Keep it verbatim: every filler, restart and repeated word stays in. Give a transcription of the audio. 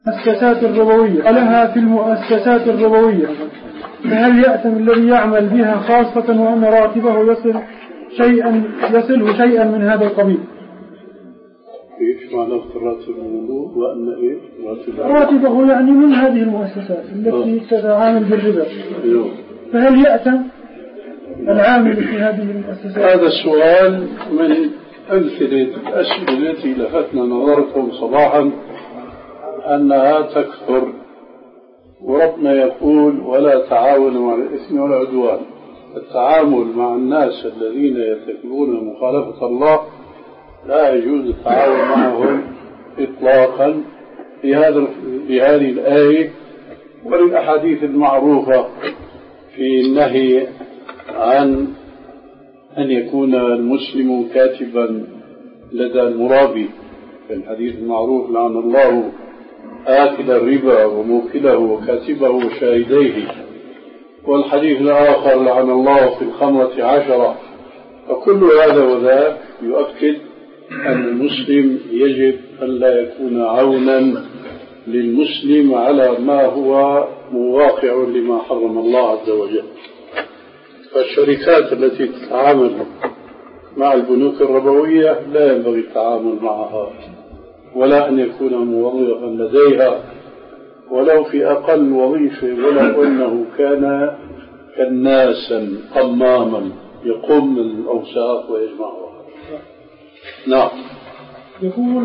المؤسسات الربوية لها في المؤسسات الربوية، فهل يأتم الذي يعمل بها خاصة وأن راتبه يصل شيئا يصله شيئا من هذا القبيل؟ ايش معنى راتب الموضوع وأن ايه راتبه؟ راتبه يعني من هذه المؤسسات التي تتعامل بالربا، فهل يأتم العامل في هذه المؤسسات؟ هذا السؤال من أمثلة الأسئلة التي لفتنا نظركم صباحا أنها تكثر، وربنا يقول ولا تعاونوا على الإثم والعدوان. التعامل مع الناس الذين يرتكبون مخالفة الله لا يجوز التعاون معهم إطلاقا في هذه الآية والأحاديث المعروفة في النهي عن أن يكون المسلم كاتبا لدى المرابي. في الحديث المعروف لعن الله آكل الربا وموكله وكاتبه وشاهديه، والحديث الآخر لعن الله في الخمرة عشرة. فكل هذا وذاك يؤكد أن المسلم يجب أن لا يكون عونا للمسلم على ما هو مواقع لما حرم الله عز وجل. فالشركات التي تتعامل مع البنوك الربوية لا ينبغي التعامل معها ولا أن يكون موظفا لديها ولو في أقل وظيفة، ولو أنه كان كناسا قماما يقوم الأوساط ويجمعها. نعم.